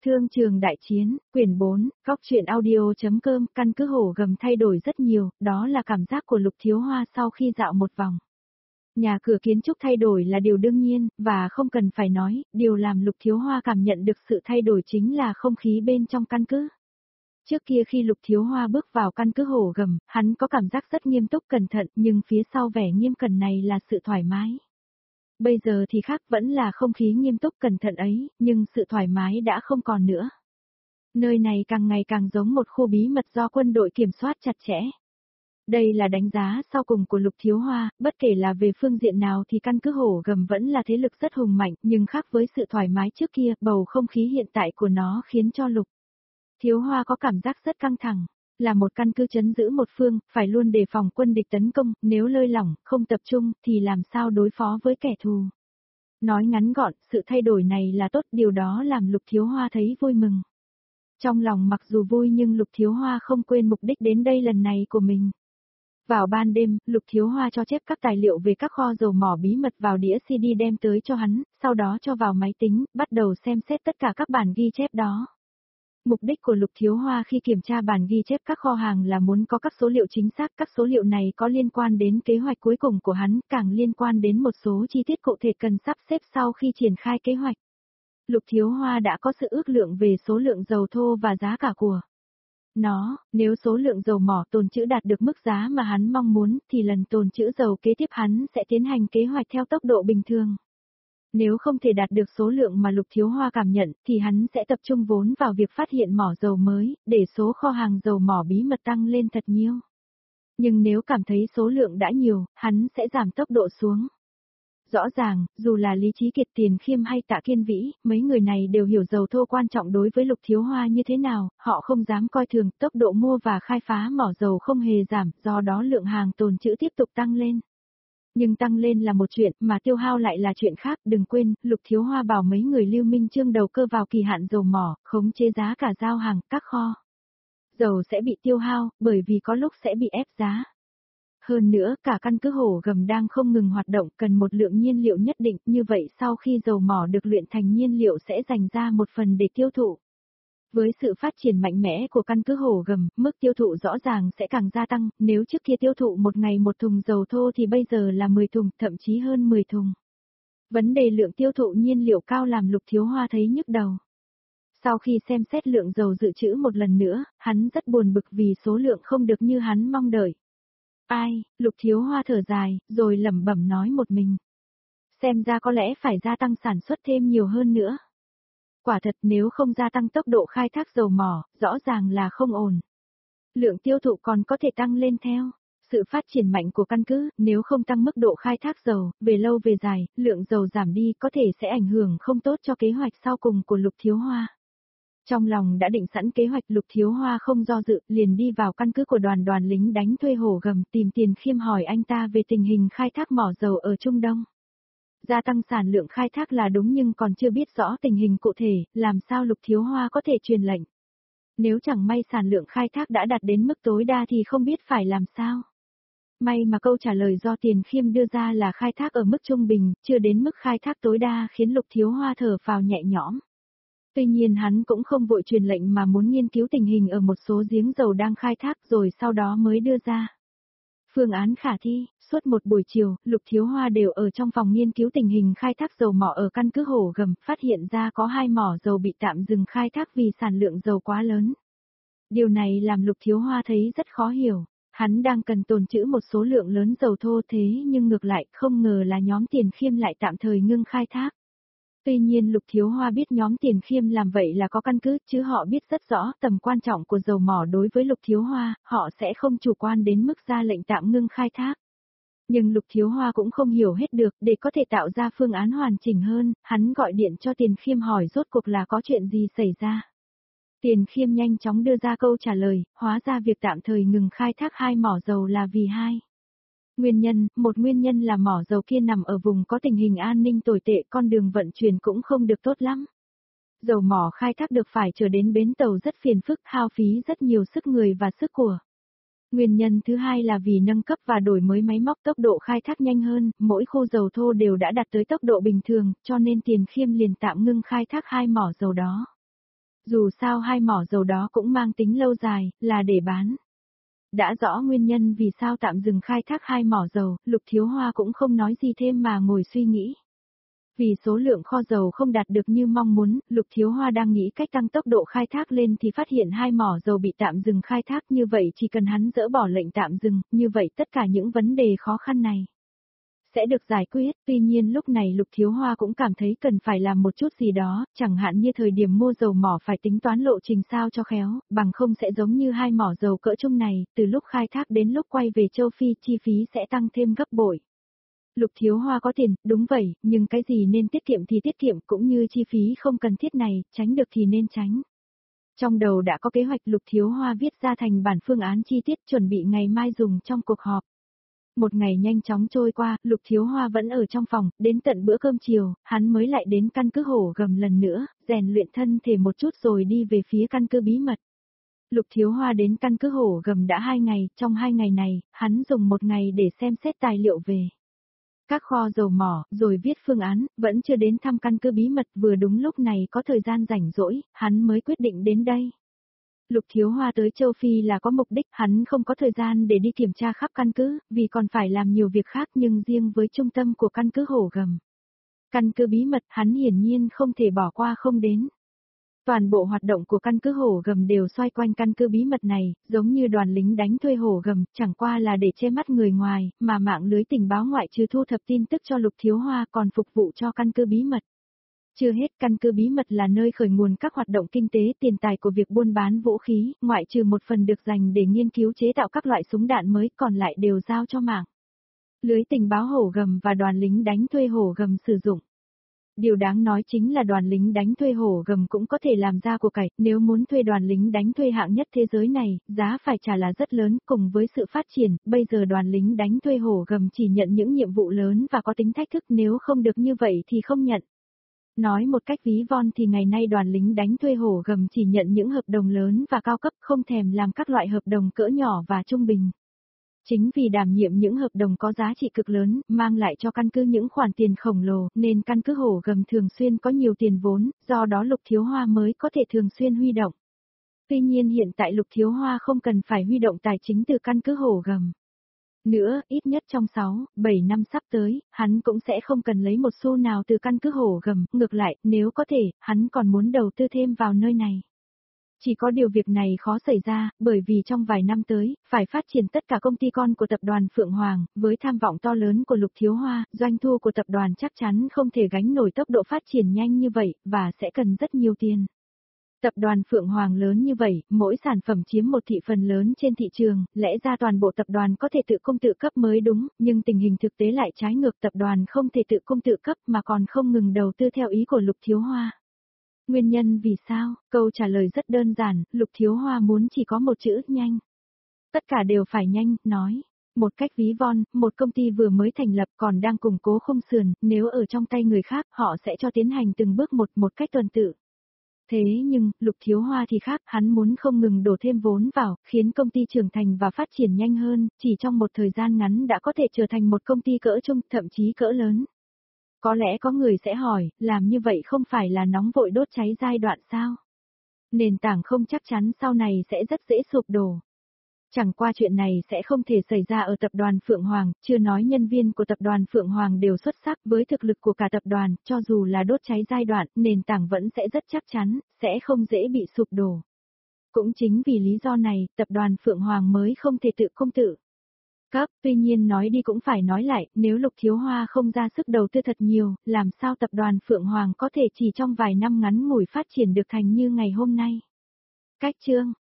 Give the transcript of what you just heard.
Thương trường đại chiến, quyển 4, góc truyện audio.com, căn cứ Hổ Gầm thay đổi rất nhiều, đó là cảm giác của Lục Thiếu Hoa sau khi dạo một vòng. Nhà cửa kiến trúc thay đổi là điều đương nhiên, và không cần phải nói, điều làm Lục Thiếu Hoa cảm nhận được sự thay đổi chính là không khí bên trong căn cứ. Trước kia khi Lục Thiếu Hoa bước vào căn cứ Hổ Gầm, hắn có cảm giác rất nghiêm túc cẩn thận, nhưng phía sau vẻ nghiêm cẩn này là sự thoải mái. Bây giờ thì khác, vẫn là không khí nghiêm túc cẩn thận ấy, nhưng sự thoải mái đã không còn nữa. Nơi này càng ngày càng giống một khu bí mật do quân đội kiểm soát chặt chẽ. Đây là đánh giá sau cùng của Lục Thiếu Hoa, bất kể là về phương diện nào thì căn cứ Hổ Gầm vẫn là thế lực rất hùng mạnh, nhưng khác với sự thoải mái trước kia, bầu không khí hiện tại của nó khiến cho Lục Thiếu Hoa có cảm giác rất căng thẳng. Là một căn cứ trấn giữ một phương, phải luôn đề phòng quân địch tấn công, nếu lơi lỏng, không tập trung, thì làm sao đối phó với kẻ thù. Nói ngắn gọn, sự thay đổi này là tốt, điều đó làm Lục Thiếu Hoa thấy vui mừng. Trong lòng mặc dù vui nhưng Lục Thiếu Hoa không quên mục đích đến đây lần này của mình. Vào ban đêm, Lục Thiếu Hoa cho chép các tài liệu về các kho dầu mỏ bí mật vào đĩa CD đem tới cho hắn, sau đó cho vào máy tính, bắt đầu xem xét tất cả các bản ghi chép đó. Mục đích của Lục Thiếu Hoa khi kiểm tra bản ghi chép các kho hàng là muốn có các số liệu chính xác, các số liệu này có liên quan đến kế hoạch cuối cùng của hắn, càng liên quan đến một số chi tiết cụ thể cần sắp xếp sau khi triển khai kế hoạch. Lục Thiếu Hoa đã có sự ước lượng về số lượng dầu thô và giá cả của nó, nếu số lượng dầu mỏ tồn trữ đạt được mức giá mà hắn mong muốn, thì lần tồn trữ dầu kế tiếp hắn sẽ tiến hành kế hoạch theo tốc độ bình thường. Nếu không thể đạt được số lượng mà Lục Thiếu Hoa cảm nhận, thì hắn sẽ tập trung vốn vào việc phát hiện mỏ dầu mới, để số kho hàng dầu mỏ bí mật tăng lên thật nhiều. Nhưng nếu cảm thấy số lượng đã nhiều, hắn sẽ giảm tốc độ xuống. Rõ ràng, dù là Lý Chí Kiệt, Tiền Khiêm hay Tạ Kiên Vĩ, mấy người này đều hiểu dầu thô quan trọng đối với Lục Thiếu Hoa như thế nào, họ không dám coi thường, tốc độ mua và khai phá mỏ dầu không hề giảm, do đó lượng hàng tồn trữ tiếp tục tăng lên. Nhưng tăng lên là một chuyện, mà tiêu hao lại là chuyện khác, đừng quên, Lục Thiếu Hoa bảo mấy người Lưu Minh Chương đầu cơ vào kỳ hạn dầu mỏ, khống chế giá cả giao hàng, các kho dầu sẽ bị tiêu hao, bởi vì có lúc sẽ bị ép giá. Hơn nữa, cả căn cứ Hổ Gầm đang không ngừng hoạt động, cần một lượng nhiên liệu nhất định, như vậy sau khi dầu mỏ được luyện thành nhiên liệu sẽ dành ra một phần để tiêu thụ. Với sự phát triển mạnh mẽ của căn cứ Hổ Gầm, mức tiêu thụ rõ ràng sẽ càng gia tăng, nếu trước kia tiêu thụ một ngày một thùng dầu thô thì bây giờ là 10 thùng, thậm chí hơn 10 thùng. Vấn đề lượng tiêu thụ nhiên liệu cao làm Lục Thiếu Hoa thấy nhức đầu. Sau khi xem xét lượng dầu dự trữ một lần nữa, hắn rất buồn bực vì số lượng không được như hắn mong đợi. Ai, Lục Thiếu Hoa thở dài, rồi lẩm bẩm nói một mình. Xem ra có lẽ phải gia tăng sản xuất thêm nhiều hơn nữa. Quả thật nếu không gia tăng tốc độ khai thác dầu mỏ, rõ ràng là không ổn. Lượng tiêu thụ còn có thể tăng lên theo. Sự phát triển mạnh của căn cứ, nếu không tăng mức độ khai thác dầu, về lâu về dài, lượng dầu giảm đi có thể sẽ ảnh hưởng không tốt cho kế hoạch sau cùng của Lục Thiếu Hoa. Trong lòng đã định sẵn kế hoạch, Lục Thiếu Hoa không do dự, liền đi vào căn cứ của đoàn lính đánh thuê Hổ Gầm, tìm Tiền Khiêm hỏi anh ta về tình hình khai thác mỏ dầu ở Trung Đông. Gia tăng sản lượng khai thác là đúng nhưng còn chưa biết rõ tình hình cụ thể, làm sao Lục Thiếu Hoa có thể truyền lệnh. Nếu chẳng may sản lượng khai thác đã đạt đến mức tối đa thì không biết phải làm sao. May mà câu trả lời do Tiền Khiêm đưa ra là khai thác ở mức trung bình, chưa đến mức khai thác tối đa, khiến Lục Thiếu Hoa thở phào nhẹ nhõm. Tuy nhiên hắn cũng không vội truyền lệnh mà muốn nghiên cứu tình hình ở một số giếng dầu đang khai thác rồi sau đó mới đưa ra phương án khả thi. Suốt một buổi chiều, Lục Thiếu Hoa đều ở trong phòng nghiên cứu tình hình khai thác dầu mỏ ở căn cứ Hổ Gầm, phát hiện ra có 2 mỏ dầu bị tạm dừng khai thác vì sản lượng dầu quá lớn. Điều này làm Lục Thiếu Hoa thấy rất khó hiểu. Hắn đang cần tồn trữ một số lượng lớn dầu thô thế nhưng ngược lại không ngờ là nhóm Tiền Khiêm lại tạm thời ngưng khai thác. Tuy nhiên Lục Thiếu Hoa biết nhóm Tiền Khiêm làm vậy là có căn cứ, chứ họ biết rất rõ tầm quan trọng của dầu mỏ đối với Lục Thiếu Hoa, họ sẽ không chủ quan đến mức ra lệnh tạm ngưng khai thác. Nhưng Lục Thiếu Hoa cũng không hiểu hết được, để có thể tạo ra phương án hoàn chỉnh hơn, hắn gọi điện cho Tiền Khiêm hỏi rốt cuộc là có chuyện gì xảy ra. Tiền Khiêm nhanh chóng đưa ra câu trả lời, hóa ra việc tạm thời ngừng khai thác 2 mỏ dầu là vì 2 nguyên nhân. Một nguyên nhân là mỏ dầu kia nằm ở vùng có tình hình an ninh tồi tệ, con đường vận chuyển cũng không được tốt lắm. Dầu mỏ khai thác được phải trở đến bến tàu rất phiền phức, hao phí rất nhiều sức người và sức của. Nguyên nhân thứ hai là vì nâng cấp và đổi mới máy móc, tốc độ khai thác nhanh hơn, mỗi khu dầu thô đều đã đạt tới tốc độ bình thường, cho nên Tiền Khiêm liền tạm ngưng khai thác 2 mỏ dầu đó. Dù sao hai mỏ dầu đó cũng mang tính lâu dài, là để bán. Đã rõ nguyên nhân vì sao tạm dừng khai thác hai mỏ dầu, Lục Thiếu Hoa cũng không nói gì thêm mà ngồi suy nghĩ. Vì số lượng kho dầu không đạt được như mong muốn, Lục Thiếu Hoa đang nghĩ cách tăng tốc độ khai thác lên thì phát hiện hai mỏ dầu bị tạm dừng khai thác, như vậy chỉ cần hắn dỡ bỏ lệnh tạm dừng, như vậy tất cả những vấn đề khó khăn này sẽ được giải quyết. Tuy nhiên lúc này Lục Thiếu Hoa cũng cảm thấy cần phải làm một chút gì đó, chẳng hạn như thời điểm mua dầu mỏ phải tính toán lộ trình sao cho khéo, bằng không sẽ giống như hai mỏ dầu cỡ trung này, từ lúc khai thác đến lúc quay về châu Phi chi phí sẽ tăng thêm gấp bội. Lục Thiếu Hoa có tiền, đúng vậy, nhưng cái gì nên tiết kiệm thì tiết kiệm, cũng như chi phí không cần thiết này, tránh được thì nên tránh. Trong đầu đã có kế hoạch, Lục Thiếu Hoa viết ra thành bản phương án chi tiết chuẩn bị ngày mai dùng trong cuộc họp. Một ngày nhanh chóng trôi qua, Lục Thiếu Hoa vẫn ở trong phòng, đến tận bữa cơm chiều, hắn mới lại đến căn cứ Hổ Gầm lần nữa, rèn luyện thân thể một chút rồi đi về phía căn cứ bí mật. Lục Thiếu Hoa đến căn cứ Hổ Gầm đã 2 ngày, trong 2 ngày này, hắn dùng 1 ngày để xem xét tài liệu về các kho dầu mỏ, rồi viết phương án, vẫn chưa đến thăm căn cứ bí mật, vừa đúng lúc này có thời gian rảnh rỗi, hắn mới quyết định đến đây. Lục Thiếu Hoa tới châu Phi là có mục đích, hắn không có thời gian để đi kiểm tra khắp căn cứ, vì còn phải làm nhiều việc khác, nhưng riêng với trung tâm của căn cứ Hổ Gầm, căn cứ bí mật, hắn hiển nhiên không thể bỏ qua không đến. Toàn bộ hoạt động của căn cứ Hổ Gầm đều xoay quanh căn cứ bí mật này, giống như đoàn lính đánh thuê Hổ Gầm, chẳng qua là để che mắt người ngoài, mà mạng lưới tình báo ngoại trừ thu thập tin tức cho Lục Thiếu Hoa còn phục vụ cho căn cứ bí mật. Chưa hết, căn cứ bí mật là nơi khởi nguồn các hoạt động kinh tế tiền tài của việc buôn bán vũ khí, ngoại trừ một phần được dành để nghiên cứu chế tạo các loại súng đạn mới, còn lại đều giao cho mạng lưới tình báo Hổ Gầm và đoàn lính đánh thuê Hổ Gầm sử dụng. Điều đáng nói chính là đoàn lính đánh thuê Hổ Gầm cũng có thể làm ra của cải, nếu muốn thuê đoàn lính đánh thuê hạng nhất thế giới này, giá phải trả là rất lớn, cùng với sự phát triển, bây giờ đoàn lính đánh thuê Hổ Gầm chỉ nhận những nhiệm vụ lớn và có tính thách thức, nếu không được như vậy thì không nhận. Nói một cách ví von thì ngày nay đoàn lính đánh thuê Hổ Gầm chỉ nhận những hợp đồng lớn và cao cấp, không thèm làm các loại hợp đồng cỡ nhỏ và trung bình. Chính vì đảm nhiệm những hợp đồng có giá trị cực lớn, mang lại cho căn cứ những khoản tiền khổng lồ, nên căn cứ Hổ Gầm thường xuyên có nhiều tiền vốn, do đó Lục Thiếu Hoa mới có thể thường xuyên huy động. Tuy nhiên hiện tại Lục Thiếu Hoa không cần phải huy động tài chính từ căn cứ Hổ Gầm nữa, ít nhất trong 6-7 năm sắp tới, hắn cũng sẽ không cần lấy một xu nào từ căn cứ Hổ Gầm, ngược lại, nếu có thể, hắn còn muốn đầu tư thêm vào nơi này. Chỉ có điều việc này khó xảy ra, bởi vì trong vài năm tới, phải phát triển tất cả công ty con của tập đoàn Phượng Hoàng, với tham vọng to lớn của Lục Thiếu Hoa, doanh thu của tập đoàn chắc chắn không thể gánh nổi tốc độ phát triển nhanh như vậy, và sẽ cần rất nhiều tiền. Tập đoàn Phượng Hoàng lớn như vậy, mỗi sản phẩm chiếm một thị phần lớn trên thị trường, lẽ ra toàn bộ tập đoàn có thể tự cung tự cấp mới đúng, nhưng tình hình thực tế lại trái ngược, tập đoàn không thể tự cung tự cấp mà còn không ngừng đầu tư theo ý của Lục Thiếu Hoa. Nguyên nhân vì sao? Câu trả lời rất đơn giản, Lục Thiếu Hoa muốn chỉ có một chữ, nhanh. Tất cả đều phải nhanh, nói. Một cách ví von, một công ty vừa mới thành lập còn đang củng cố khung sườn, nếu ở trong tay người khác, họ sẽ cho tiến hành từng bước một cách tuần tự. Thế nhưng, Lục Thiếu Hoa thì khác, hắn muốn không ngừng đổ thêm vốn vào, khiến công ty trưởng thành và phát triển nhanh hơn, chỉ trong một thời gian ngắn đã có thể trở thành một công ty cỡ trung, thậm chí cỡ lớn. Có lẽ có người sẽ hỏi, làm như vậy không phải là nóng vội đốt cháy giai đoạn sao? Nền tảng không chắc chắn sau này sẽ rất dễ sụp đổ. Chẳng qua chuyện này sẽ không thể xảy ra ở tập đoàn Phượng Hoàng, chưa nói nhân viên của tập đoàn Phượng Hoàng đều xuất sắc, với thực lực của cả tập đoàn, cho dù là đốt cháy giai đoạn, nền tảng vẫn sẽ rất chắc chắn, sẽ không dễ bị sụp đổ. Cũng chính vì lý do này, tập đoàn Phượng Hoàng mới không thể tự cung tự cấp, tuy nhiên nói đi cũng phải nói lại, nếu Lục Thiếu Hoa không ra sức đầu tư thật nhiều, làm sao tập đoàn Phượng Hoàng có thể chỉ trong vài năm ngắn ngủi phát triển được thành như ngày hôm nay. Cách chương